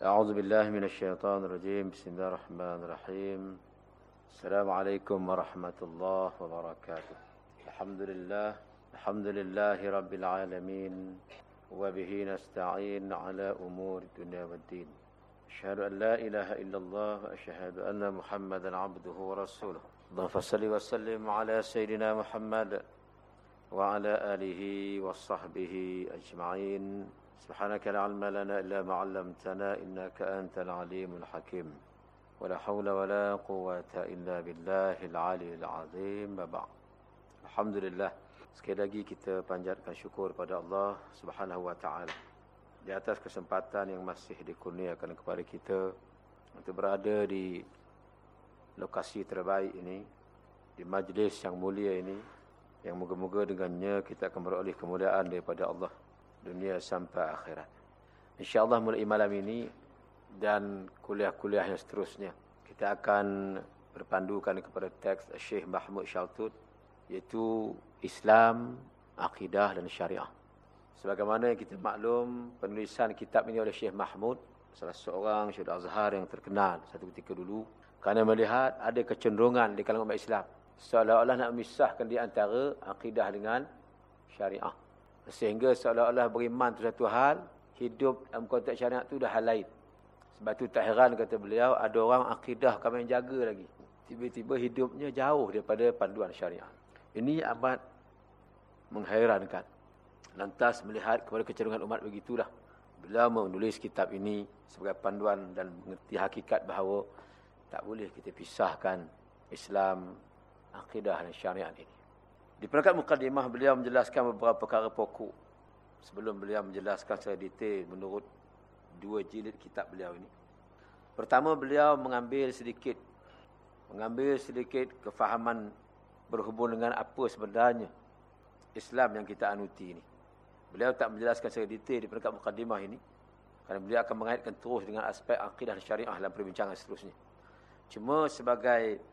أعوذ بالله من الشيطان الرجيم. بسم الله الرحمن الرحيم. السلام عليكم ورحمة الله وبركاته. الحمد لله رب العالمين، وبه نستعين على أمور الدنيا والدين. أشهد أن لا إله إلا الله، وأشهد أن محمدا عبده ورسوله. اللهم صل وسلم على سيدنا محمد وعلى آله وصحبه أجمعين. سبحانك لا علم لنا إلا ما علمتنا، إنك أنت العليم الحكيم. ولا حول ولا قوة إلا بالله العلي العظيم. Ba'd. Alhamdulillah, sekali lagi kita panjatkan syukur kepada Allah Subhanahu wa taala di atas kesempatan yang masih dikurniakan kepada kita untuk berada di lokasi terbaik ini, di majlis yang mulia ini, yang moga-moga dengannya kita akan beroleh kemuliaan daripada Allah dunia sampai akhirat. InsyaAllah mulai malam ini dan kuliah-kuliah yang seterusnya, kita akan berpandukan kepada teks Syekh Mahmud Shaltut, iaitu Islam, Akidah dan Syariah. Sebagaimana yang kita maklum, penulisan kitab ini oleh Syekh Mahmud, salah seorang Syekh Azhar yang terkenal satu ketika dulu, kerana melihat ada kecenderungan di kalangan umat Islam seolah-olah nak memisahkan di antara akidah dengan syariah. Sehingga seolah-olah beriman itu satu hal, hidup dalam konteks syariat itu dah hal lain. Sebab itu tak heran kata beliau, ada orang akidah kami yang jaga lagi, tiba-tiba hidupnya jauh daripada panduan syariat. Ini amat menghairankan. Lantas melihat kepada kecenderungan umat begitulah, beliau menulis kitab ini sebagai panduan dan mengerti hakikat bahawa tak boleh kita pisahkan Islam, akidah dan syariat ini. Di peringkat mukadimah beliau menjelaskan beberapa perkara pokok sebelum beliau menjelaskan secara detail menurut 2 jilid kitab beliau ini. Pertama, beliau mengambil sedikit kefahaman berhubung dengan apa sebenarnya Islam yang kita anuti ini. Beliau tak menjelaskan secara detail di peringkat mukadimah ini kerana beliau akan mengaitkan terus dengan aspek akidah dan syariah dalam perbincangan seterusnya. Cuma sebagai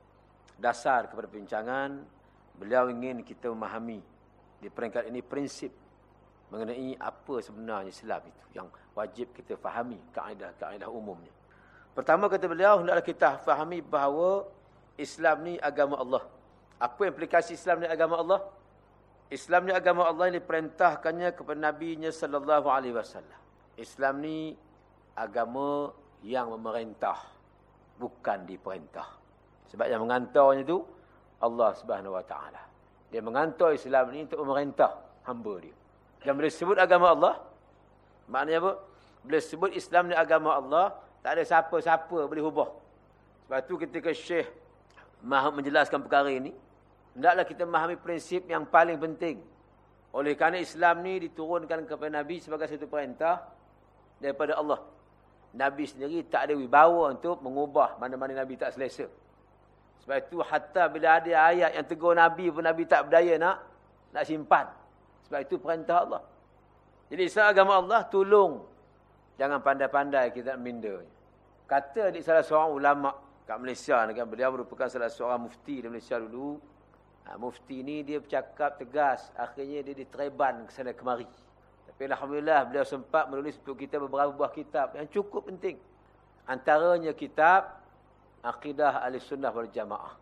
dasar kepada perbincangan, beliau ingin kita memahami di peringkat ini prinsip mengenai apa sebenarnya Islam itu yang wajib kita fahami, kaedah-kaedah umumnya. Pertama, kata beliau, hendaklah kita fahami bahawa Islam ni agama Allah. Apa implikasi Islam ni agama Allah? Islam ni agama Allah yang diperintahkannya kepada Nabi-Nya sallallahu alaihi wasallam. Islam ni agama yang memerintah, bukan diperintah. Sebab yang mengantarnya itu Allah Subhanahu wa taala. Dia mengantar Islam ini untuk memerintah hamba dia. Dan bila sebut agama Allah, maknanya apa? Bila sebut Islam ni agama Allah, tak ada siapa-siapa boleh ubah. Sebab tu ketika Syekh Mahmud menjelaskan perkara ini, hendaklah kita memahami prinsip yang paling penting. Oleh kerana Islam ni diturunkan kepada Nabi sebagai satu perintah daripada Allah. Nabi sendiri tak ada wibawa untuk mengubah mana-mana Nabi tak selesa. Sebab itu hatta bila ada ayat yang tegur Nabi pun Nabi tak berdaya nak simpan. Sebab itu perintah Allah. Jadi Islam agama Allah, tolong jangan pandai-pandai kita nak minda. Kata di salah seorang ulama kat Malaysia, beliau merupakan salah seorang mufti di Malaysia dulu. Mufti ni dia bercakap tegas, akhirnya dia ditreban ke sana kemari. Tapi alhamdulillah beliau sempat menulis untuk kita beberapa buah kitab yang cukup penting. Antaranya kitab Akidah Ahlussunnah wal Jamaah.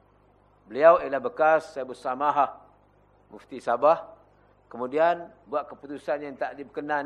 Beliau ialah bekas Syekh Samahah, Mufti Sabah. Kemudian buat keputusan yang tak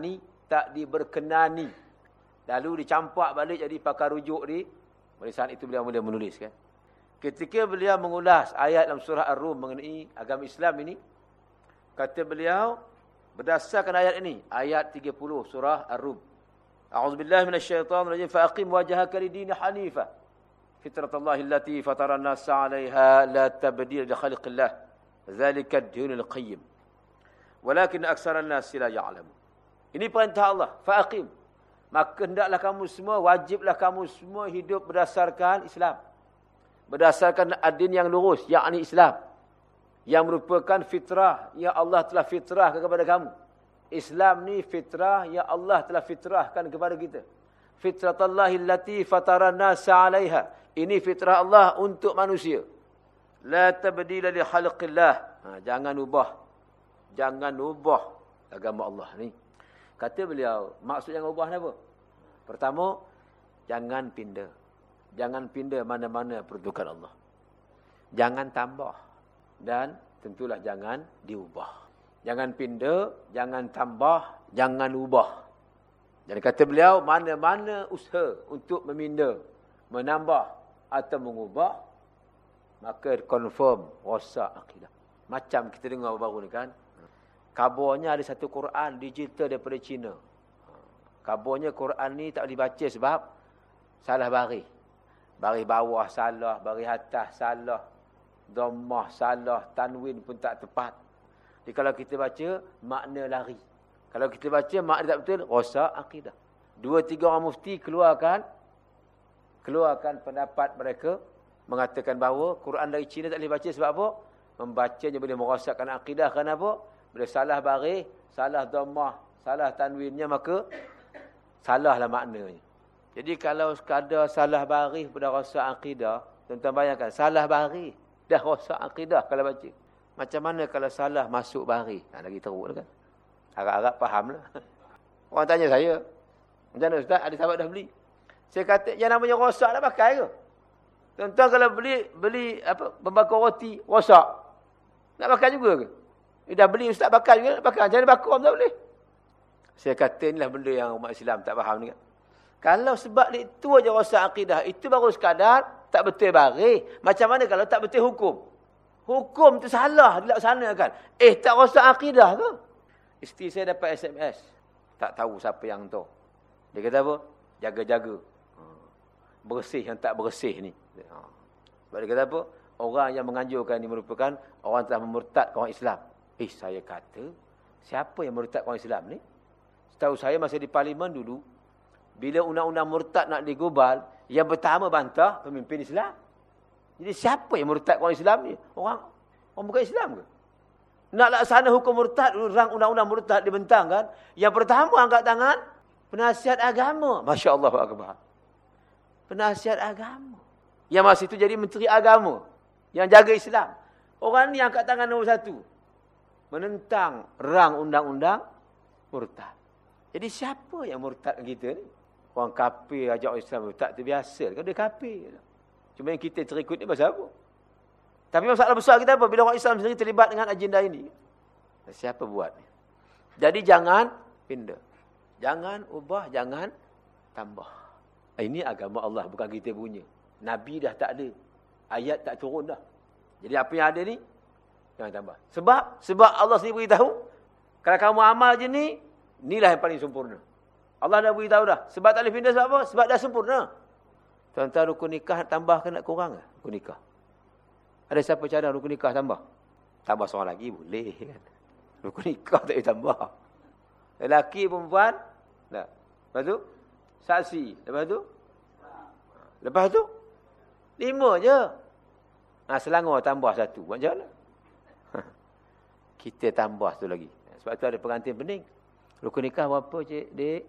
diberkenani. Lalu dicampak balik jadi pakar rujuk di. Pada saat itu beliau mula menulis kan. Ketika beliau mengulas ayat dalam surah Ar-Rum mengenai agama Islam ini, kata beliau berdasarkan ayat ini, ayat 30 surah Ar-Rum. A'udzubillahi minasyaitonirrajim. Fa'aqim wajhaka lid-din hanifah. Fitratallahi allati fatara an-nasa 'alaiha la tabdila li khalqillah. Dzalika ad-dinul qayyim. Walakin aktsaran nasi la ya'lamun. Ini perintah Allah, fa'aqim. Maka hendaklah kamu semua, wajiblah kamu semua hidup berdasarkan Islam. Berdasarkan ad-din yang lurus, yakni Islam. Yang merupakan fitrah yang Allah telah fitrahkan kepada kamu. Islam ni fitrah yang Allah telah fitrahkan kepada kita. Fitratallahi allati fatara an-nasa 'alaiha. Ini fitrah Allah untuk manusia. La tabdila li khalqillah. Jangan ubah agama Allah ni. Kata beliau, maksud jangan ubah apa? Pertama, jangan pindah. Jangan pindah mana-mana peruntukan Allah. Jangan tambah. Dan tentulah jangan diubah. Jangan pindah, jangan tambah, jangan ubah. Jadi kata beliau, mana-mana usaha untuk memindah, menambah atau mengubah, maka confirm rosak akidah. Macam kita dengar baru ni kan. Kabarnya ada satu Quran digital daripada China. Kabarnya Quran ni tak boleh baca sebab salah baris. Baris bawah salah, baris atas salah, dhammah salah, tanwin pun tak tepat. Jadi kalau kita baca, makna lari. Kalau kita baca, makna tak betul, rosak akidah. 2-3 orang mufti keluarkan pendapat mereka, mengatakan bahawa Quran dari China tak boleh baca sebab apa? Membacanya boleh merosakkan akidah. Kenapa? Bila salah baris, salah dhammah, salah tanwinnya, maka salahlah maknanya. Jadi kalau sekadar salah baris dah rosak akidah, tuan-tuan bayangkan, salah baris dah rosak akidah kalau baca. Macam mana kalau salah masuk baris? Lagi teruk kan? Harap-harap fahamlah. Orang tanya saya, macam mana Ustaz, ada sahabat dah beli? Saya kata, yang namanya rosak dah pakai ke? Tuan-tuan kalau beli pembakar roti, rosak. Nak pakai juga ke? Dah beli Ustaz bakar juga, nak pakai. Macam mana bakar tak boleh? Saya kata, inilah benda yang umat Islam tak faham ni kan. Kalau sebab itu aja rosak akidah, itu baru sekadar tak betul baris. Macam mana kalau tak betul hukum? Hukum tu salah dilaksanakan. Tak rosak akidah ke? Isteri saya dapat SMS. Tak tahu siapa yang hantar. Dia kata apa? Jaga-jaga. Bersih yang tak bersih ni. Sebab dia kata apa? Orang yang menganjurkan ini merupakan orang telah memurtad orang Islam. Saya kata, siapa yang murtad orang Islam ni? Setahu saya masa di parlimen dulu, bila undang-undang murtad nak digubal, yang pertama bantah pemimpin Islam. Jadi siapa yang murtad orang Islam ni? Orang bukan Islam ke? Nak laksana hukum murtad, rang undang-undang murtad dibentangkan. Yang pertama angkat tangan, penasihat agama. Masya Allah Akbar. Penasihat agama. Yang masa itu jadi menteri agama. Yang jaga Islam. Orang ni angkat tangan nombor 1. Menentang rang undang-undang murtad. Jadi siapa yang murtad kita ni? Orang kafir ajak orang Islam murtad tu biasa. Kan dia kafir. Cuma yang kita terikut ni pasal apa? Tapi masalah besar kita apa? Bila orang Islam sendiri terlibat dengan agenda ini. Siapa buat ni? Jadi jangan pindah. Jangan ubah, jangan tambah. Ini agama Allah, bukan kita punya. Nabi dah tak ada. Ayat tak turun dah. Jadi apa yang ada ni, jangan tambah. Sebab Allah sendiri beritahu, kalau kamu amal je ni, inilah yang paling sempurna. Allah dah beritahu dah. Sebab tak boleh pindah sebab apa? Sebab dah sempurna. Tuan-tuan, rukun nikah tambah ke nak kurang ke? Rukun nikah. Ada siapa cadang rukun nikah tambah? Tambah seorang lagi boleh kan. Rukun nikah tak boleh tambah. Lelaki, perempuan. Tak. Lepas tu, saksi. Lepas tu, 5 je. Selangor tambah 1. Buat macam mana? Kita tambah tu lagi. Sebab tu ada pengantin pening. Rukun nikah berapa cik, dek?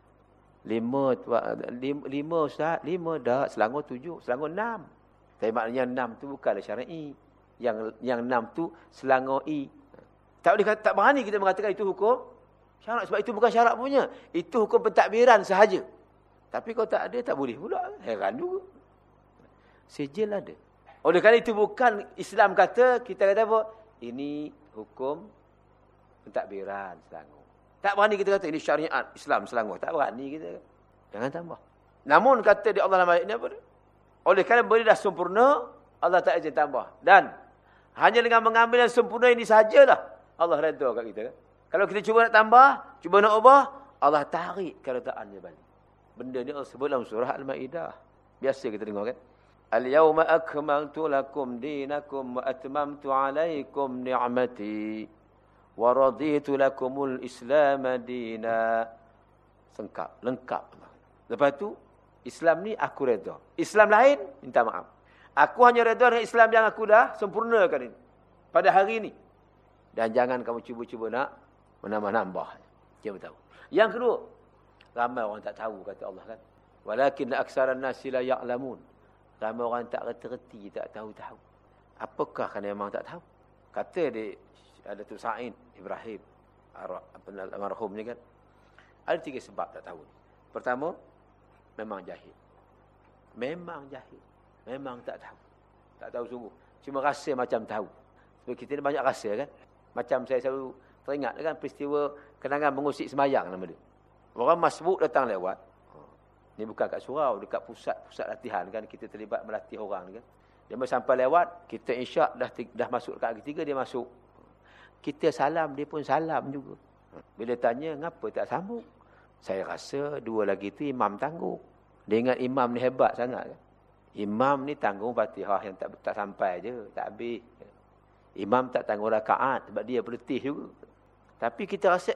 5 Ustaz. 5 dah. Selangor 7. Selangor 6. Tapi maknanya 6 tu bukanlah syar'i. Yang 6 tu Selangor I. Tak berani kita mengatakan itu hukum syarak. Sebab itu bukan syarak punya. Itu hukum pentadbiran sahaja. Tapi kalau tak ada, tak boleh pula. Heran juga. Sijil ada. Oleh kerana itu bukan Islam kata, kita kata apa? Ini hukum pentadbiran Selangor. Tak berani kita kata, ini syariat Islam Selangor. Tak berani kita. Jangan tambah. Namun kata di Allah dalam ayat ini apa? Oleh kerana benda dah sempurna, Allah tak izin tambah. Dan hanya dengan mengambil yang sempurna ini sahajalah Allah redha kat kita. Kalau kita cuba nak tambah, cuba nak ubah, Allah tarik keredaannya balik. Benda ni Allah sebut dalam surah Al-Ma'idah. Biasa kita dengar kan? Al-yawma akmaltu lakum dinakum wa atmamtu alaikum ni'mati wa raditu lakumul Islam dina. Lengkap. Lepas tu, Islam ni aku redha. Islam lain, minta maaf. Aku hanya redha dengan Islam yang aku dah sempurnakan ini. Pada hari ini. Dan jangan kamu cuba-cuba nak menambah-nambah. Dia tahu. Yang kedua, ramai orang tak tahu kata Allah kan. Walakin aksaran nasi la ya'lamun. Ramai orang tak reti-reti, tak tahu-tahu. Apakah kerana memang tak tahu? Kata dia, ada tu Sa'id Ibrahim, almarhum ni kan. Ada 3 sebab tak tahu. Pertama, memang jahil. Memang jahil. Memang tak tahu. Tak tahu sungguh. Cuma rasa macam tahu. Sebab kita ni banyak rasa kan. Macam saya selalu teringat kan peristiwa kenangan mengusik semayang nama dia. Orang masbuk datang lewat. Ni bukan kat surau, dekat pusat latihan kan. Kita terlibat melatih orang ni kan. Dia sampai lewat, kita insya' dah masuk dekat ketiga, dia masuk. Kita salam, dia pun salam juga. Bila tanya, ngapa tak sambung? Saya rasa dua lagi tu imam tanggung. Dia ingat imam ni hebat sangat kan. Imam ni tanggung Fatihah yang tak sampai je, tak habis. Imam tak tanggung rakaat sebab dia berletih juga. Tapi kita rasa,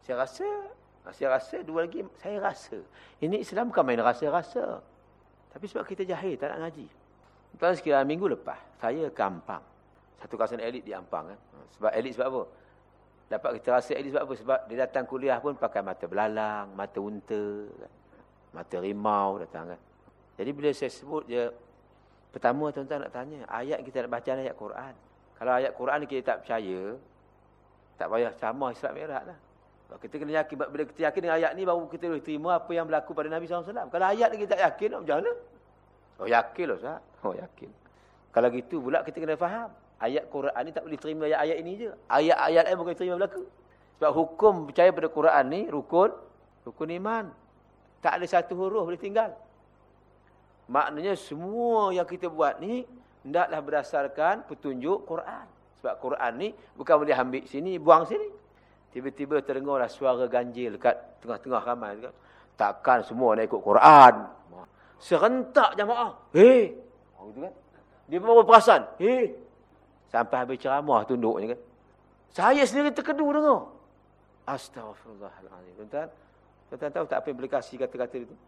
saya rasa dua lagi, saya rasa. Ini Islam bukan main rasa-rasa. Tapi sebab kita jahil, tak nak ngaji. Tuan sekiranya minggu lepas, saya ke Ampang. Satu kawasan elit di Ampang kan. Sebab elit sebab apa? Dapat kita rasa elit sebab apa? Sebab dia datang kuliah pun pakai mata belalang, mata unta, kan? Mata rimau datang kan. Jadi bila saya sebut je, pertama tuan-tuan nak tanya, ayat kita nak baca ayat Quran. Kalau ayat Quran kita tak percaya, tak payah ceramah Isra Mi'raj lah. Kita kena yakin, bila kita yakin dengan ayat ni, baru kita boleh terima apa yang berlaku pada Nabi SAW. Kalau ayat ni kita tak yakin, macam mana? Oh yakin lah Ustaz. Oh yakin. Kalau gitu pula kita kena faham. Ayat Quran ni tak boleh terima ayat ini je. Ayat-ayat lain bukan terima berlaku. Sebab hukum percaya pada Quran ni, rukun iman. Tak ada satu huruf boleh tinggal. Maknanya semua yang kita buat ni hendaklah berdasarkan petunjuk Quran. Sebab Quran ni bukan boleh ambil sini, buang sini. Tiba-tiba terdengarlah suara ganjil dekat tengah-tengah ramai. Takkan semua nak ikut Quran. Serentak jamaah. Gitu kan? Dia baru perasan. Sampai habis ceramah tunduknya kan. Saya sendiri terkedu dengar. Astaghfirullahaladzim. Tuan-tuan tahu tak apa implikasi kata-kata itu?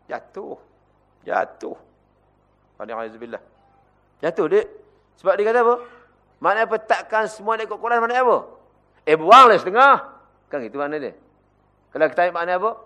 Jatuh. Alhamdulillah. Jatuh dia. Sebab dia kata apa? Maknanya apa? Takkan semua nak ikut Quran, maknanya apa? Buanglah setengah. Kan itu makna dia. Kalau kita tanya maknanya apa?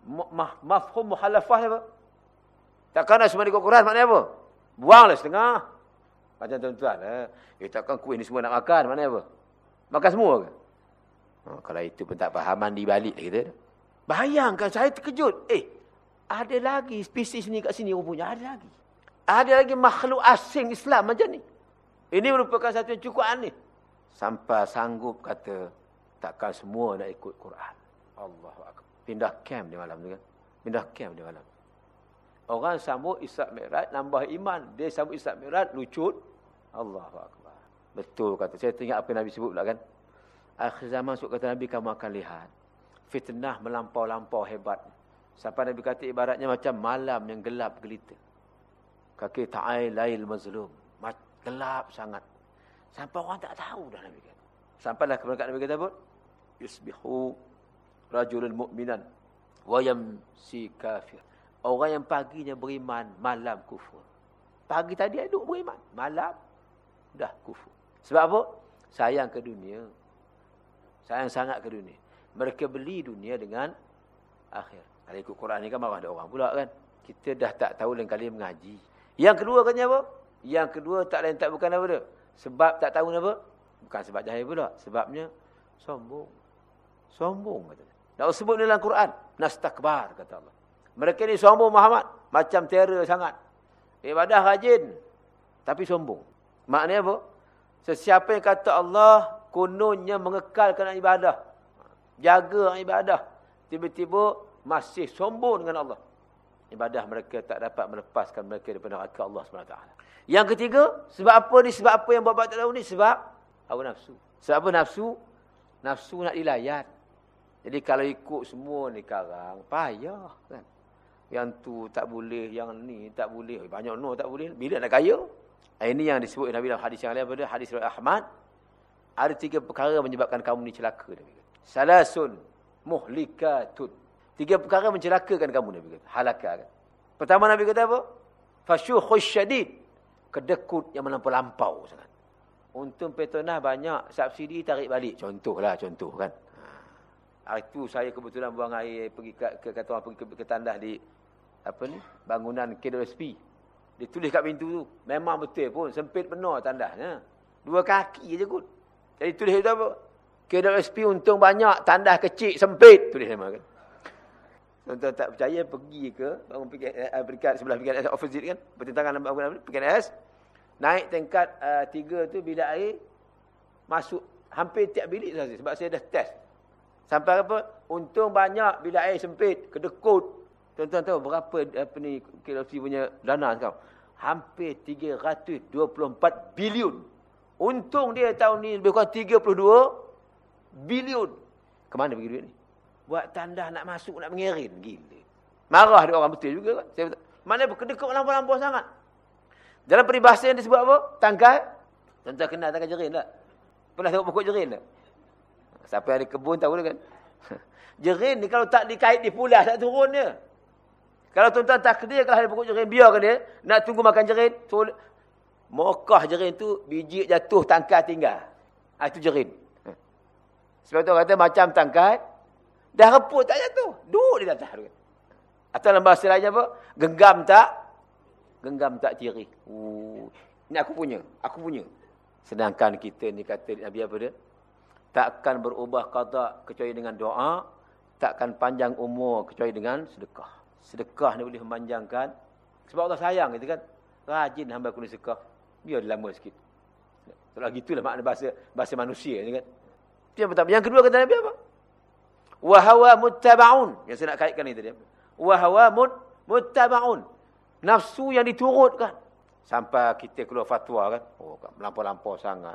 Mafhum muhalafah apa? Takkan semua ikut Quran, maknanya apa? Buanglah setengah. Macam tuan-tuan. Takkan kuih ni semua nak makan, maknanya apa? Makan semua ke? Kalau itu pun tak fahaman di balik kita. Bayangkan, saya terkejut. Ada lagi spesies ni kat sini rupanya. Ada lagi makhluk asing Islam macam ni. Ini merupakan satu yang cukup aneh. Sampai sanggup kata, takkan semua nak ikut Quran. Allahu Akbar. Pindah camp dia malam tu kan. Pindah camp dia malam. Orang sambut Isra Mi'raj, nambah iman. Dia sambut Isra Mi'raj, lucut. Allahu Akbar. Betul kata. Saya teringat apa Nabi sebut pula kan. Akhir zaman sebut kata Nabi, kamu akan lihat. Fitnah melampau-lampau hebat. Sampai Nabi kata ibaratnya macam malam yang gelap gelita. Kaki ta'ai lail mazlum. Gelap sangat. Sampai orang tak tahu dah Nabi kata. Sampailah kepada Nabi kata apa? Yusbihu rajulun mu'minan wa yamsi kafir. Orang yang paginya beriman, malam kufur. Pagi tadi duduk beriman, malam dah kufur. Sebab apa? Sayang ke dunia. Sayang sangat ke dunia. Mereka beli dunia dengan akhir. Kalau ikut Quran ni kan marah ada orang pula kan. Kita dah tak tahu lain kali mengaji. Yang kedua katanya apa? Yang kedua tak lain tak bukan apa dia? Sebab tak tahu apa? Bukan sebab jahil pula. Sebabnya sombong. Sombong katanya. Tak sebut dalam Quran. Nastakbar kata Allah. Mereka ni sombong Muhammad. Macam terror sangat. Ibadah rajin. Tapi sombong. Maknanya apa? Sesiapa yang kata Allah kononnya mengekalkan ibadah. Jaga ibadah. Tiba-tiba masih sombong dengan Allah. Ibadah mereka tak dapat melepaskan mereka daripada neraka Allah SWT. Yang ketiga, sebab apa ni? Sebab apa yang buat tak tahu ni? Sebab hawa nafsu. Sebab apa nafsu? Nafsu nak dilayan. Jadi kalau ikut semua ni sekarang, payah kan. Yang tu tak boleh, yang ni tak boleh. Banyak no tak boleh. Bila nak kaya? Ini yang disebut Nabi dalam hadis yang lain pada hadis riwayat Ahmad. Ada 3 perkara menyebabkan kamu ni celaka. Salasun muhlikatun. 3 perkara mencelakakan kamu, Nabi kata. Halakah. Pertama Nabi kata apa? Fasyukhus syadid. Kedekut yang melampau-lampau sangat. Untung Petronas banyak subsidi tarik balik. Contoh kan. Hari tu saya kebetulan buang air pergi ke kata orang pergi ke tandas di bangunan KWSP. Dia tulis kat pintu tu. Memang betul pun sempit penuh tandasnya. 2 kaki je kot. Jadi tulis itu apa? KWSP untung banyak, tandas kecil sempit, tulis nama kan. Tuan-tuan tak percaya, pergi ke bangun peringkat sebelah PKNS opposite kan, bertentangan dengan bangunan PKNS. Naik tingkat 3 tu, bilik air masuk hampir tiap bilik saja sebab saya dah test. Sampai apa? Untung banyak bilik air sempit, kedekut. Tuan-tuan tahu berapa KLC punya dana sekarang? Hampir 324 bilion. Untung dia tahun ni lebih kurang 32 bilion. Kemana pergi duit ni? Buat tanda nak masuk, nak mengerin. Gila. Marah dia orang betul juga kan. Mana kedekut lampau-lampau sangat. Dalam peribahasa yang disebut apa? Tangkai. Tuan-tuan kenal tangkai jerin tak? Pernah tengok pokok jerin tak? Siapa yang ada kebun tahu kan? Jerin ni kalau tak dikait di pulas, tak turun dia. Kalau tuan-tuan takdir, kalau ada pokok jerin, biarkan dia. Nak tunggu makan jerin. So, mokah jerin tu, biji jatuh, tangkai tinggal. Itu jerin. Sebab tu orang kata macam tangkai, dah reput tak jatuh. Duduk di atas. Atau dalam bahasa lain apa? Genggam tak tiri. Ini aku punya. Sedangkan kita ni kata Nabi apa dia? Takkan berubah qada kecuali dengan doa, takkan panjang umur kecuali dengan sedekah. Sedekah ni boleh memanjangkan. Sebab Allah sayang kita kan. Rajin hamba aku ni sedekah. Biar dia lama sikit. Kalau gitulah makna bahasa manusia ni kan. Itu yang pertama. Yang kedua kata Nabi apa? Wa hawa muttaba'un. Yang saya nak kaitkan ni tadi. Wa hawa muttaba'un. Nafsu yang diturutkan. Sampai kita keluar fatwa kan. Oh, melampau-lampau sangat.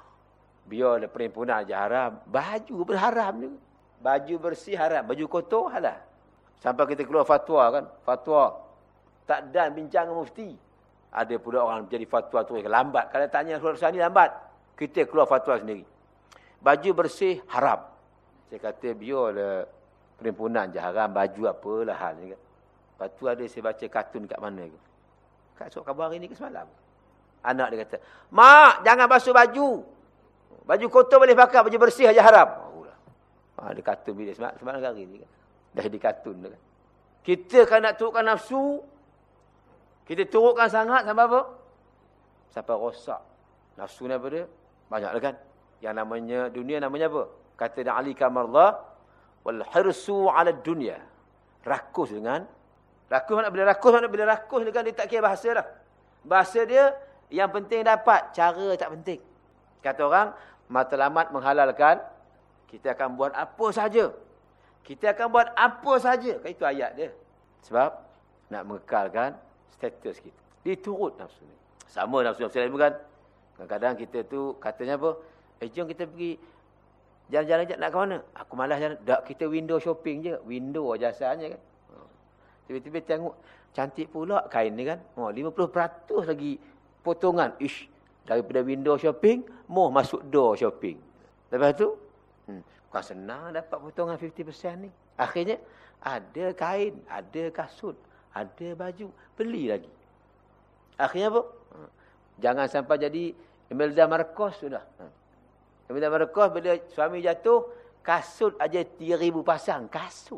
Biar perhimpunan aja haram. Baju berharam juga. Baju bersih haram. Baju kotor halal. Sampai kita keluar fatwa kan. Fatwa. Tak dan bincang dengan mufti. Ada pula orang jadi fatwa tu lambat. Kalau tanya suara ni lambat. Kita keluar fatwa sendiri. Baju bersih haram. Saya kata biarlah perhimpunan je haram. Baju apalah hal ni kan. Lepas tu ada saya baca kartun kat mana ke. Kat surat khabar hari ni ke semalam. Anak dia kata, mak jangan basuh baju. Baju kotor boleh pakai. Baju bersih aja haram. Ada kartun bila semalam hari ni kan. Dah jadi kartun kan. Kita kan nak turutkan nafsu. Kita turutkan sangat sampai apa? Sampai rosak. Nafsu ni apa dia? Banyaklah kan. Yang namanya dunia namanya apa? Kata Ali Kamarullah, wal hirsu 'ala dunya. Rakus dengan bila rakus ni kan dia tak kira bahasa dah. Bahasa dia yang penting dapat, cara tak penting. Kata orang, matlamat menghalalkan kita akan buat apa saja. Kita akan buat apa saja. Kan itu ayat dia. Sebab nak mengekalkan status kita. Diturut nafsu ni. Sama nafsu lain bukan? Kadang-kadang kita tu katanya apa? Jom kita pergi jalan-jalan je. Nak ke mana? Aku malas jalan. Tak, kita window shopping je. Window jasanya kan. Tiba-tiba tengok. Cantik pula kain ni kan. 50% lagi potongan. Ish. Daripada window shopping, mau masuk door shopping. Lepas tu, bukan senang dapat potongan 50% ni. Akhirnya, ada kain, ada kasut, ada baju. Beli lagi. Akhirnya apa? Jangan sampai jadi Imelda Marcos sudah. Imelda Marcos bila suami jatuh, kasut aja 3,000 pasang. Kasut.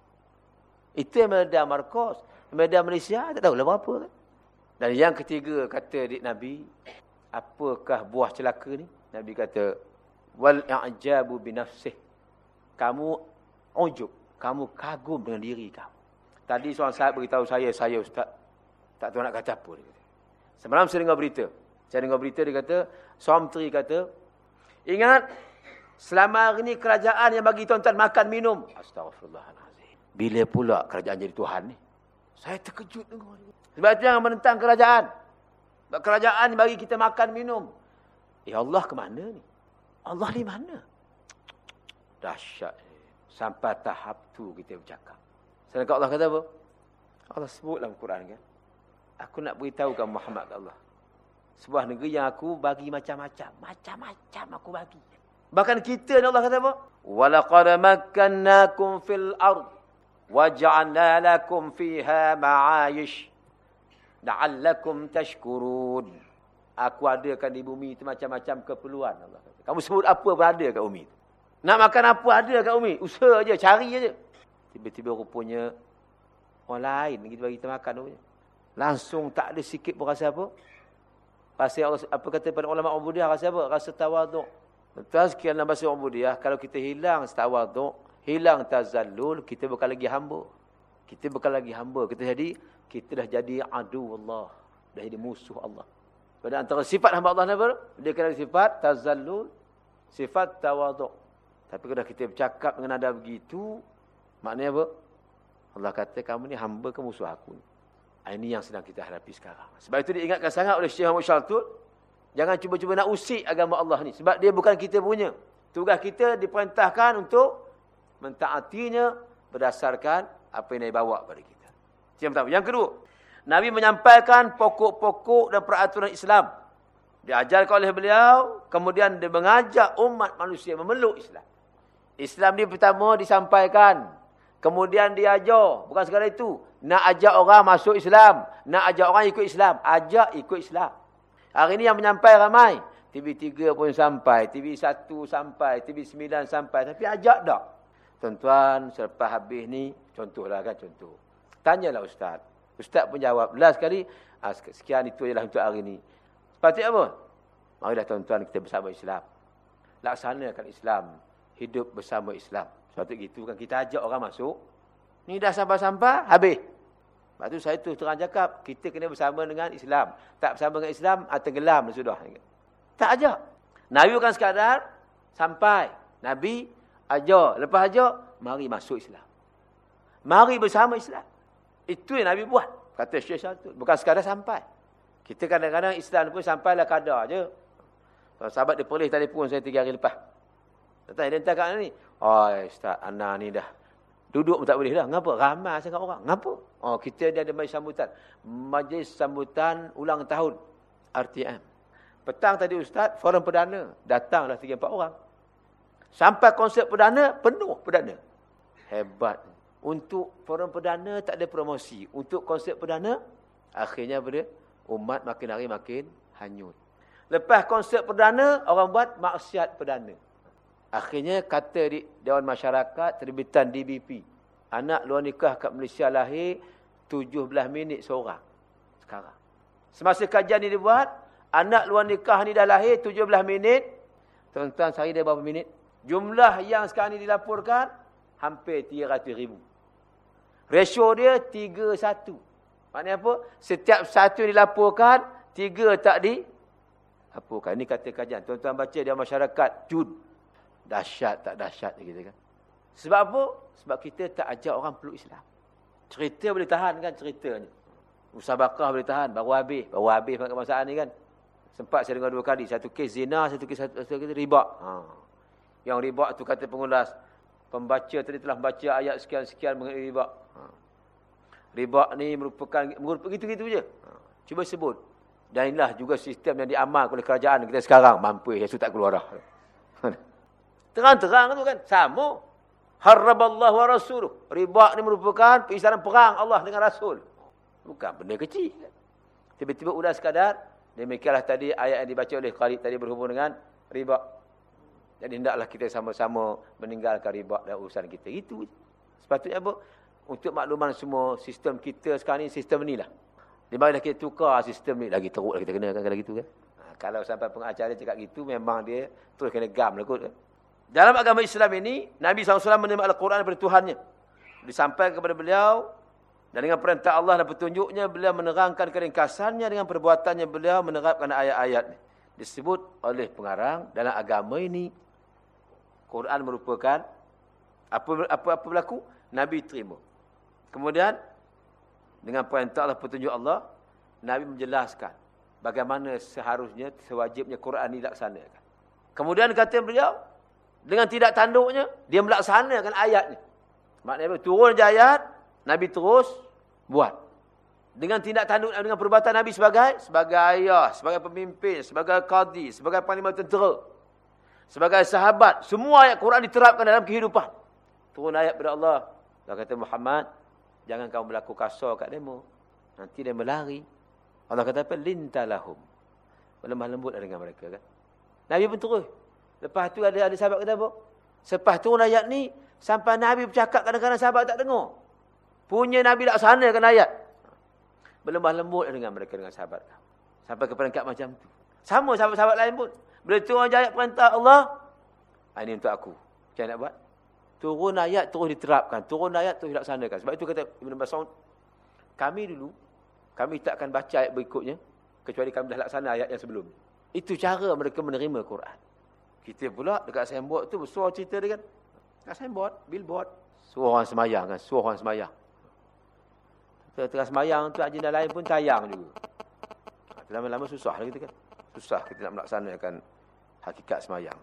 Itu Imelda Marcos. Imelda Malaysia, tak tahulah berapa kan. Dan yang ketiga, kata dik Nabi, apakah buah celaka ni? Nabi kata, wal i'jabu binafsih. Kamu ujub, kamu kagum dengan diri kamu. Tadi seorang sahabat beritahu saya ustaz, tak tahu nak kata apa dia kata. Semalam saya dengar berita dia kata, Somtri kata, ingat selama hari ni kerajaan yang bagi tuan-tuan makan minum. Astagfirullahalazim. Bila pula kerajaan jadi Tuhan ni? Saya terkejut dengar dia. Sebab itu yang menentang kerajaan. Kerajaan bagi kita makan minum. Allah ke mana ni? Allah di mana? Dahsyat. Sampai tahap tu kita bercakap. Sedangkan Allah kata apa? Allah sebut dalam Quran kan. Aku nak beritahu kamu Muhammad Allah. Sebuah negeri yang aku bagi macam-macam. Macam-macam aku bagi. Bahkan kita Allah kata apa? Walaqad makkannakum fil ard waja'alna lakum fiha ma'ayish la'allakum tashkurun. Aku adakan di bumi itu macam-macam keperluan Allah kata. Kamu sebut apa berada kat bumi itu. Nak makan apa ada kat bumi. Usaha aja, cari aja. Tiba-tiba rupanya orang lain kita bagi kita makan rupanya. Langsung tak ada sikit pun rasa apa? Rasa Allah, apa kata pada ulama ubudiyah, rasa apa? Rasa tawaduk. Lepas sekian dalam bahasa ubudiyah, kalau kita hilang tawaduk, hilang tazallul, kita bukan lagi hamba. Kita bukan lagi hamba. Kita dah jadi adu Allah. Dah jadi musuh Allah. Pada antara sifat hamba Allah apa? Dia kena sifat tazallul, sifat tawaduk. Tapi kalau kita bercakap dengan nada begitu, maknanya apa? Allah kata, kamu ni hamba ke musuh aku ni? Ini yang sedang kita hadapi sekarang. Sebab itu diingatkan sangat oleh Syekh Muhammad Syaltul. Jangan cuba-cuba nak usik agama Allah ni. Sebab dia bukan kita punya. Tugas kita diperintahkan untuk mentaatinya berdasarkan apa yang Nabi bawa pada kita. Yang pertama. Yang kedua, Nabi menyampaikan pokok-pokok dan peraturan Islam. Diajarkan oleh beliau, kemudian dia mengajak umat manusia memeluk Islam. Islam ni pertama disampaikan, kemudian diajar. Bukan sekadar itu. Nak ajak orang masuk Islam, nak ajak orang ikut Islam, ajak ikut Islam. Hari ini yang menyampai ramai. TV3 pun sampai, TV1 sampai, TV9 sampai. Tapi ajak tak? Tuan-tuan, selepas habis ni, contohlah kan, contoh. Tanyalah Ustaz. Ustaz pun jawab. Belas sekali, sekian itu adalah untuk hari ini. Sepatutnya apa? Marilah tuan-tuan kita bersama Islam. Laksanakan Islam. Hidup bersama Islam. Sepatutnya gitu kan. Kita ajak orang masuk. Ni dah sampai-sampai, habis. Lepas tu saya terang cakap, kita kena bersama dengan Islam. Tak bersama dengan Islam, tenggelam sudah. Tak ajak. Nabi bukan sekadar sampai. Nabi ajak. Lepas ajak, mari masuk Islam. Mari bersama Islam. Itu yang Nabi buat. Kata Syekh Syaltul. Bukan sekadar sampai. Kita kadang-kadang Islam pun sampailah kadar je. Sahabat dia perlis telefon saya 3 hari lepas. Dia entah kat mana ni. Oh, Ustaz, Ana ni dah duduk pun tak boleh dah. Ngapa? Ramai sangat orang. Ngapa? Oh, kita dia ada majlis sambutan. Majlis sambutan ulang tahun RTM. Petang tadi Ustaz, forum perdana. Datanglah 3-4 orang. Sampai konsep perdana, penuh perdana. Hebat. Untuk forum perdana tak ada promosi. Untuk konsep perdana, akhirnya umat makin hari makin hanyut. Lepas konsep perdana, orang buat maksiat perdana. Akhirnya kata di Dewan Masyarakat terbitan DBP. Anak luar nikah kat Malaysia lahir 17 minit seorang. Sekarang. Semasa kajian ni dibuat, anak luar nikah ni dah lahir 17 minit. Tuan-tuan, sehari dia berapa minit? Jumlah yang sekarang ni dilaporkan, hampir 300,000. Ratio dia 3:1. Maknanya apa? Setiap satu yang dilaporkan, 3 tak dilaporkan. Ini kata kajian. Tuan-tuan baca Dewan Masyarakat Jun. Dahsyat tak dahsyat kita kan. Sebab apa? Sebab kita tak ajak orang peluk Islam. Cerita boleh tahan kan cerita ni. Musabakah boleh tahan. Baru habis masalah ni kan. Sempat saya dengar 2 kali. Satu kes zina, satu kes riba. Yang riba tu kata pengulas. Pembaca tadi telah baca ayat sekian-sekian mengenai riba. Riba ni merupakan gitu-gitu je. Cuba sebut. Dan inilah juga sistem yang diamalkan oleh kerajaan kita sekarang. Mampu Yesus tak keluar dah. Terang-terang tu kan. Sama. Harraballahu wa rasuluh. Riba ni merupakan perisanan perang Allah dengan Rasul. Bukan benda kecil. Tiba-tiba udah sekadar. Demikianlah tadi ayat yang dibaca oleh Khalid tadi berhubung dengan riba. Jadi hendaklah kita sama-sama meninggalkan riba dan urusan kita. Itu. Sepatutnya apa? Untuk makluman semua, sistem kita sekarang ni sistem ni lah. Di mana kita tukar sistem ni. Lagi teruk lah kita kena kan kalau gitu kan. Kalau sampai pengacara cakap gitu, memang dia terus kena gam lah kot. Dalam agama Islam ini, Nabi SAW menerima Al-Quran daripada Tuhannya. Disampaikan kepada beliau. Dan dengan perintah Allah dan petunjuknya, beliau menerangkan keringkasannya dengan perbuatannya. Beliau menerapkan ayat-ayat ni. Disebut oleh pengarang, dalam agama ini, Quran merupakan apa berlaku? Nabi terima. Kemudian, dengan perintah Allah, petunjuk Allah, Nabi menjelaskan bagaimana seharusnya, sewajibnya Quran ini dilaksanakan. Kemudian kata beliau, dengan tidak tanduknya, dia melaksanakan ayatnya. Maknanya turun je ayat, Nabi terus buat. Dengan tindak tanduk, dengan perbuatan Nabi sebagai ayah, sebagai pemimpin, sebagai qadi, sebagai panglima tentera, sebagai sahabat. Semua ayat Quran diterapkan dalam kehidupan. Turun ayat pada Allah. Allah kata, Muhammad, jangan kamu berlaku kasar kat demo. Nanti dia melari. Allah kata apa? Lintalahum. Lemah lembutlah dengan mereka kan. Nabi pun terus. Lepas tu ada sahabat kata apa? Selepas turun ayat ni, sampai Nabi bercakap kadang-kadang sahabat tak dengar. Punya Nabi laksanakan ayat. Berlemah lembut dengan mereka, dengan sahabat. Sampai ke peringkat macam tu. Sama sahabat-sahabat lain pun. Bila turun ayat perintah Allah, ini untuk aku. Macam nak buat? Turun ayat terus diterapkan. Turun ayat terus dilaksanakan. Sebab itu kata Ibn Mas'ud, kami takkan baca ayat berikutnya kecuali kami dah laksana ayat yang sebelum. Itu cara mereka menerima Quran. Kita pula dekat signboard tu bersuara cerita dia kan. Dekat signboard, billboard, suruh orang semayang kan, suruh orang semayang. Tengah semayang tu agenda lain pun tayang juga. Lama-lama susah lah kita kan. Susah kita nak melaksanakan hakikat semayang.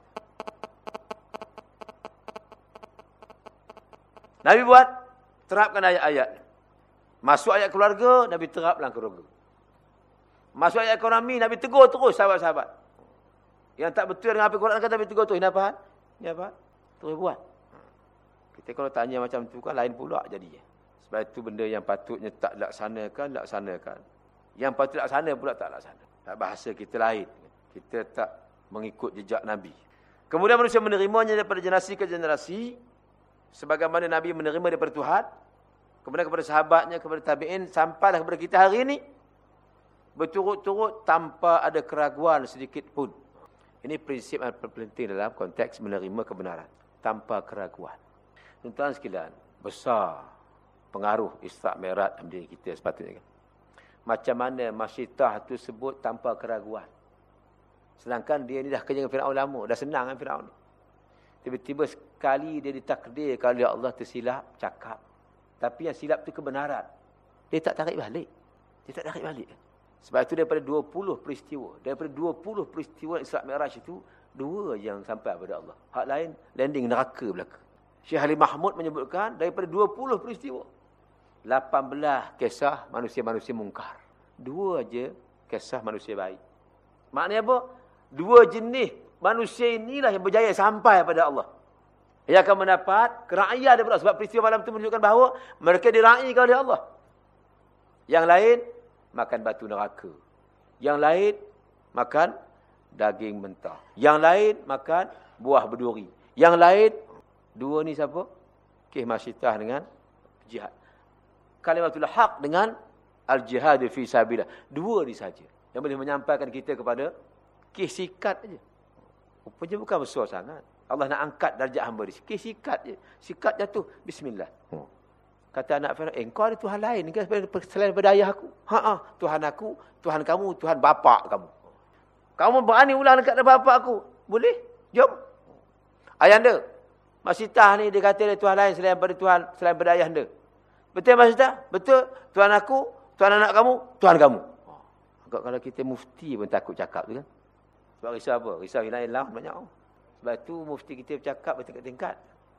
Nabi buat, terapkan ayat-ayat. Masuk ayat keluarga, Nabi terap dalam keluarga. Masuk ayat ekonomi, Nabi tegur terus sahabat-sahabat. Yang tak betul dengan apa Quran kata, Nabi tegur terus. Ini apa? Ini apa? Terus buat. Kita kalau tanya macam tu kan, lain pula jadinya. Sebab itu benda yang patutnya tak laksanakan. Yang patut laksana pula tak laksana. Tak bahasa kita lain. Kita tak mengikut jejak Nabi. Kemudian manusia menerimanya daripada generasi ke generasi. Sebagaimana Nabi menerima daripada Tuhan. Kemudian kepada sahabatnya, kepada tabi'in. Sampailah kepada kita hari ini. Berturut-turut tanpa ada keraguan sedikit pun. Ini prinsip yang penting dalam konteks menerima kebenaran. Tanpa keraguan. Tuan-tuan sekalian, besar pengaruh Isra' Mi'raj dalam diri kita sepatutnya. Macam mana Masyitah itu sebut tanpa keraguan. Sedangkan dia ni dah kerja dengan Fir'aun lama. Dah senang dengan Fir'aun ni. Tiba-tiba sekali dia ditakdir kalau Allah tersilap, cakap. Tapi yang silap itu kebenaran. Dia tak tarik balik. Sebab itu daripada 20 peristiwa. Daripada 20 peristiwa Isra' Mi'raj itu, 2 yang sampai kepada Allah. Hak lain, landing neraka belaka. Syekh Ali Mahmud menyebutkan, daripada 20 peristiwa, 18 kisah manusia-manusia mungkar. 2 je kisah manusia baik. Maknanya apa? 2 jenis manusia inilah yang berjaya sampai kepada Allah. Ia akan mendapat keraian daripada Allah. Sebab peristiwa malam itu menunjukkan bahawa mereka diraikan oleh Allah. Yang lain, makan batu neraka. Yang lain, makan daging mentah. Yang lain, makan buah berduri. Yang lain, 2 ni siapa? Kisah Masyitah dengan jihad. Kalimatul haq dengan al-jihad fi sabilillah. 2 ni saja yang boleh menyampaikan kita kepada sikat aja. Rupanya bukan besar sangat. Allah nak angkat darjat hamba dia. Sikat je. Sikat jatuh. Bismillah. Kata anak Fir'aun, kau ada Tuhan lain ke selain daripada ayah aku? Tuhan aku, Tuhan kamu, Tuhan bapa kamu. Kamu berani ulang dekat bapa aku? Boleh? Jom. Ayahanda, Masyitah ni dia kata dia Tuhan lain selain daripada ayahanda. Betul Masyitah? Betul. Tuhan aku, Tuhan anak kamu, Tuhan kamu. Agak kalau kita mufti pun takut cakap tu kan. Sebab risau apa? Risau lain lah banyak. Sebab tu mufti kita bercakap bertingkat-tingkat.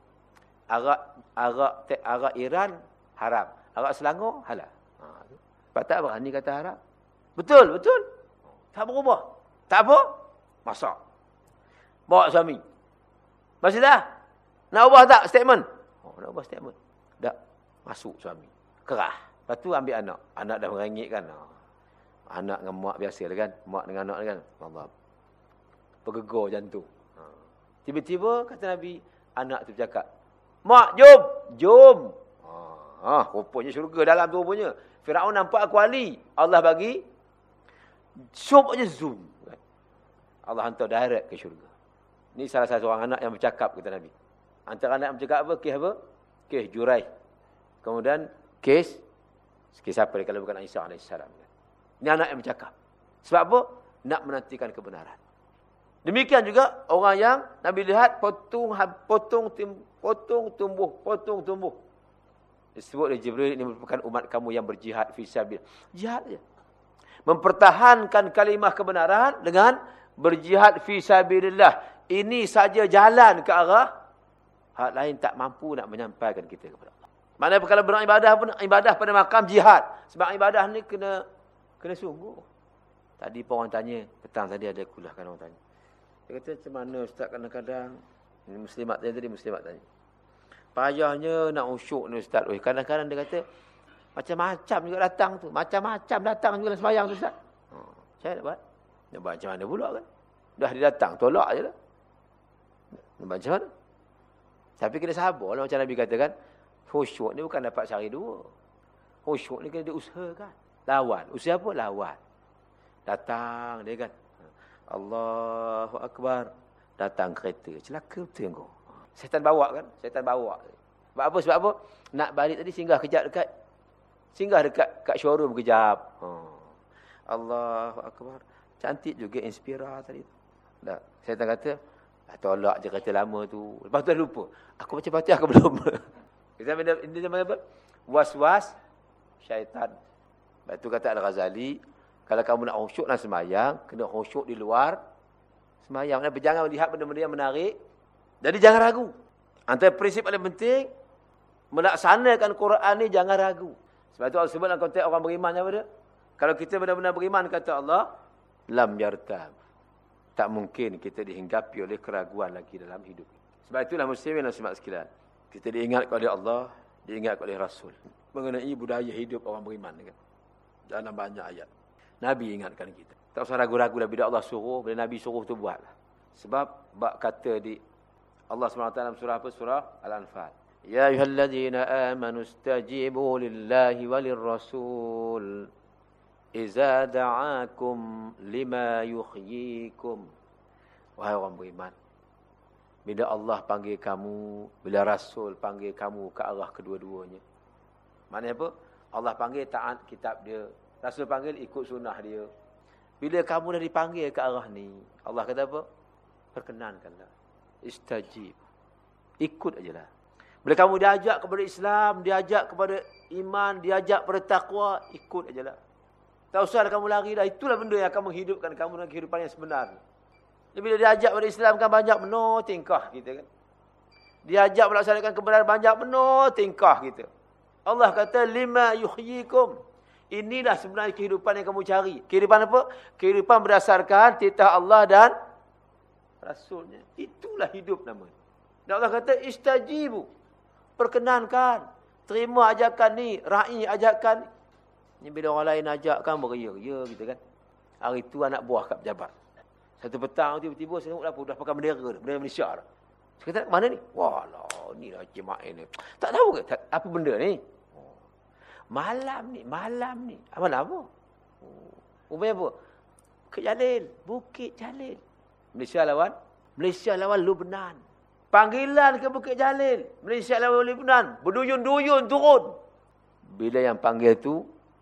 Arak Iran haram. Arak Selangor halal. Sebab tak berani kata haram. Betul. Tak berubah. Tak apa? Masak. Bawa suami. Masih dah? Nak ubah tak statement? Nak ubah statement. Tak. Masuk suami. Kerah. Lepas tu ambil anak. Anak dah merengik kan. Anak dengan mak biasa lah kan. Mak dengan anak kan. Allah. Pergegar jantung. Tiba-tiba kata Nabi, anak tu bercakap, mak, jom. Rupanya syurga dalam tu rupanya. Fir'aun nampak aku Ali. Allah bagi, syup aja zoom. Allah hantar direct ke syurga. Ini salah satu orang anak yang bercakap, kata Nabi. Antara anak yang bercakap apa? Kes Jurai. Kemudian kes apa dia kalau bukan Isa AS. Ini anak yang bercakap. Sebab apa? Nak menantikan kebenaran. Demikian juga orang yang Nabi lihat potong tumbuh. Disebut oleh Jibril, ini merupakan umat kamu yang berjihad fi sabilillah. Jihad saja. Mempertahankan kalimah kebenaran dengan berjihad fi sabilillah. Ini saja jalan ke arah hak lain tak mampu nak menyampaikan kita kepada Allah. Maknanya kalau beribadah pun ibadah pada makam jihad. Sebab ibadah ni kena sungguh. Tadi pun orang tanya, petang tadi ada kuliah kan orang tanya. Dia kata, macam mana Ustaz kadang-kadang, ini muslimat tanya. Payahnya nak usyuk ni Ustaz. Kadang-kadang dia kata, macam-macam juga datang tu. Macam-macam datang juga dalam sembahyang tu Ustaz. Saya nak buat. Nak buat macam mana pula kan? Dah dia datang, tolak je lah. Nak buat macam mana? Tapi kena sabar lah macam Nabi katakan, khusyuk ni bukan dapat sehari 2. Khusyuk ni kena diusahakan. Lawan. Usaha apa? Lawan. Datang dia kan. Allahu Akbar. Datang kereta. Celaka betul kau. Syaitan bawa kan? Syaitan bawa. Sebab apa? Sebab apa? Nak balik tadi singgah dekat kat showroom kejap. Allahu Akbar. Cantik juga Inspira tadi. Dah, syaitan kata, tolak je kata lama tu. Lepas tu dah lupa. Aku baca Fatihah ke belum? Ini nama apa? Was-was syaitan. Lepas tu kata Al-Ghazali, kalau kamu nak khusyuk dalam sembahyang, kena khusyuk di luar sembahyang. Jangan melihat benda-benda yang menarik. Jadi jangan ragu. Antara prinsip paling penting, melaksanakan Quran ni jangan ragu. Sebab tu Allah sebut dalam konteks orang beriman apa dia? Kalau kita benar-benar beriman, kata Allah, lam yartab. Tak mungkin kita dihinggapi oleh keraguan lagi dalam hidup. Sebab itulah muslimin dan muslimat sekalian, kita diingatkan oleh Allah, diingatkan oleh Rasul mengenai budaya hidup orang beriman kan? Dalam banyak ayat Nabi ingatkan kita. Tak usah ragu-ragu lah, bila Allah suruh, bila Nabi suruh tu buatlah. Sebab bab kata di Allah SWT dalam surah apa? Surah Al-Anfal. Ya ayyuhalladzina amanu istajibu lillahi walir rasul iza da'akum lima yuhyikum. Wahai orang beriman, bila Allah panggil kamu, bila Rasul panggil kamu ke arah kedua-duanya. Maknanya apa? Allah panggil taat kitab dia, Rasul panggil ikut sunnah dia. Bila kamu dah dipanggil ke arah ni, Allah kata apa? Perkenankanlah. Istajib. Ikut ajalah. Bila kamu diajak kepada Islam, diajak kepada iman, diajak kepada taqwa, ikut ajalah. Tak usahlah kamu lari dah. Itulah benda yang akan menghidupkan kamu dalam kehidupan yang sebenar. Bila diajak pada Islam kan banyak benar tingkah kita kan. Diajak melaksanakan kebenaran banyak benar tingkah kita. Allah kata lima yuhyikum. Inilah sebenarnya kehidupan yang kamu cari. Kehidupan apa? Kehidupan berdasarkan titah Allah dan Rasulnya. Itulah hidup namanya. Dan Allah kata istajibu. Perkenankan. Terima ajakan ni. Ra'i ajakan ni. Ni bila orang lain ajak kan beria-ria gitu kan. Hari tu anak buah kat pejabat. Satu petang tiba-tiba saya tengok apa dah pakai bendera Malaysia dah. Saya kata mana ni? Walah, ni lah jemaah ni. Tak tahu ke apa benda ni? Malam ni. Apa apa? Rupanya apa? Bukit Jalil. Malaysia lawan Lubnan. Panggilan ke Bukit Jalil. Malaysia lawan Lubnan. Berduyun-duyun turun. Bila yang panggil tu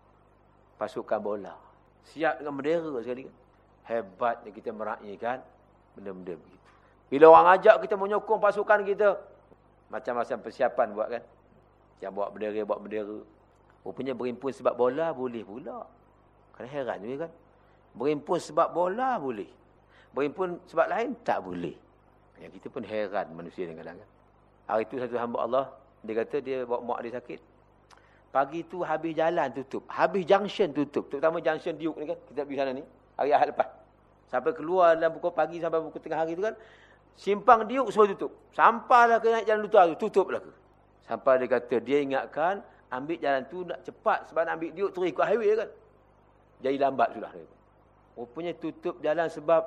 pasukan bola. Siap dengan bendera sekali kan. Hebatnya kita meraihkan benda-benda begitu. Bila orang ajak kita menyokong pasukan kita, macam-macam persiapan buat kan. Yang buat bendera. Rupanya berimpun sebab bola boleh pula. Kan heran juga kan. Berimpun sebab bola boleh. Berimpun sebab lain tak boleh. Yang kita pun heran manusia kadang-kadang kan. Hari itu satu hamba Allah, dia kata dia bawa mak dia sakit. Pagi tu habis jalan tutup. Habis junction tutup. Terutama junction Diuk ni kan. Kita pergi sana ni. Hari Ahad lepas. Sampai keluar dalam pukul pagi sampai pukul tengah hari tu kan. Simpang Diuk semua tutup. Sampailah ke naik jalan Lutera tu. Tutup lah ke. Sampai dia kata dia ingatkan ambil jalan tu nak cepat. Sebab nak ambil Diuk terus ikut highway kan. Jadi lambat sudah. Rupanya tutup jalan sebab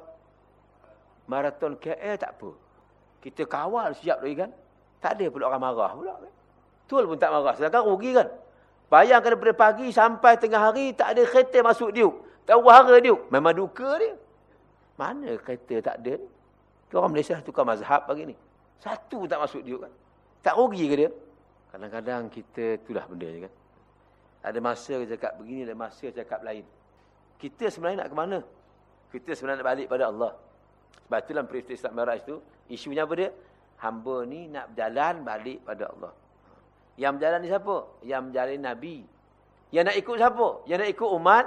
maraton KL tak apa. Kita kawal siap lagi kan. Tak ada pula orang marah pula kan. Betul pun tak marah. Sedangkan rugi kan. Bayangkan daripada pagi sampai tengah hari tak ada kereta masuk Diuk. Tak wahara Diuk. Memang duka dia. Mana kereta tak ada ni? Orang Malaysia tukar mazhab pagi ni. Satu tak masuk Diuk kan. Tak rugi ke dia? Kadang-kadang kita itulah benda ni kan. Ada masa cakap begini, ada masa cakap lain. Kita sebenarnya nak ke mana? Kita sebenarnya nak balik pada Allah. Sebab itu dalam peristiwa Isra Mi'raj tu, isunya apa dia? Hamba ni nak berjalan balik pada Allah. Yang berjalan ni siapa? Yang berjalan Nabi. Yang nak ikut siapa? Yang nak ikut umat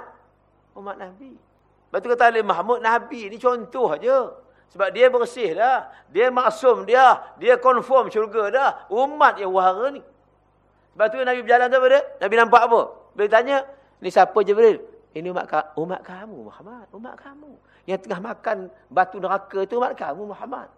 Nabi. Lepas tu kata Alim Mahmud, Nabi ni contoh aja. Sebab dia bersih dah. Dia maksum dia. Dia confirm syurga dah. Umat yang wahara ni. Sebab tu Nabi berjalan tu apa dia? Nabi nampak apa? Bila tanya, ni siapa Jibril? Ini umat kamu Muhammad. Umat kamu. Yang tengah makan batu neraka tu umat kamu Muhammad.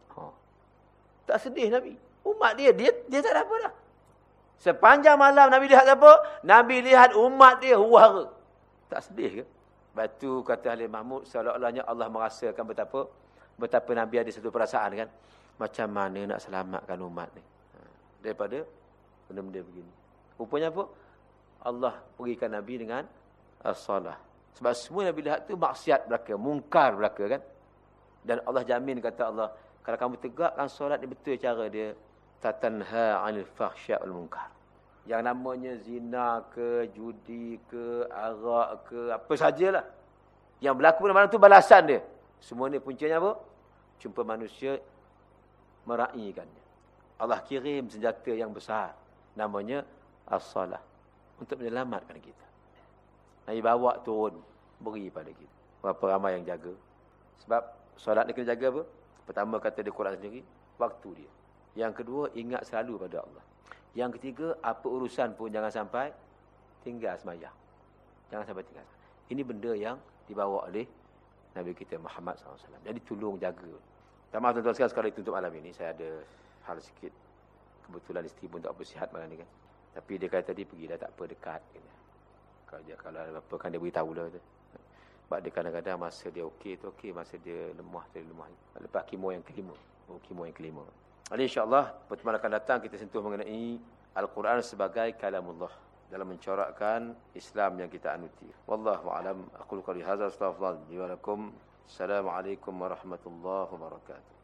Tak sedih Nabi. Umat dia tak ada apa dah. Sepanjang malam Nabi lihat apa? Nabi lihat umat dia wahara. Tak sedih ke? Lepas tu kata Alim Mahmud, seolah-olahnya Allah merasakan betapa Nabi ada satu perasaan kan. Macam mana nak selamatkan umat ni. Daripada benda-benda begini. Rupanya apa? Allah berikan Nabi dengan as-salah. Sebab semua Nabi lihat tu maksiat belaka, mungkar belaka kan. Dan Allah jamin kata Allah, kalau kamu tegakkan solat ni betul cara dia, tatanha 'anil fahsya' wal munkar. Yang namanya zina ke, judi ke, arak ke, apa sajalah. Yang berlaku mana-mana tu balasan dia. Semua ni puncanya apa? Jumpa manusia meraihkannya. Allah kirim senjata yang besar. Namanya as-salah. Untuk menyelamatkan kita. Nabi bawa turun. Beri pada kita. Berapa ramai yang jaga. Sebab solat ni kena jaga apa? Pertama kata di Quran sendiri. Waktu dia. Yang kedua, ingat selalu pada Allah. Yang ketiga, apa urusan pun jangan sampai tinggal sembahyang. Jangan sampai tinggal. Ini benda yang dibawa oleh Nabi kita Muhammad SAW. Jadi tolong jaga. Tak maaf tuan-tuan sekali tutup malam ini. Saya ada hal sikit. Kebetulan isteri pun tak bersihat malam ni kan. Tapi dia kata tadi pergi dah tak apa dekat. Kalau ada apa kan dia beritahu lah. Sebab dia kadang-kadang masa dia okey tu okey. Masa dia lemah tu lemah. Lepas kemo yang kelima. Kemo yang kelima. Jadi insyaAllah pertemuan akan datang kita sentuh mengenai Al-Quran sebagai kalamullah dalam mencorakkan Islam yang kita anuti. Wallahu a'lam. Aqulu qali hadza astaghfirullah li wa lakum. Assalamualaikum warahmatullahi wabarakatuh.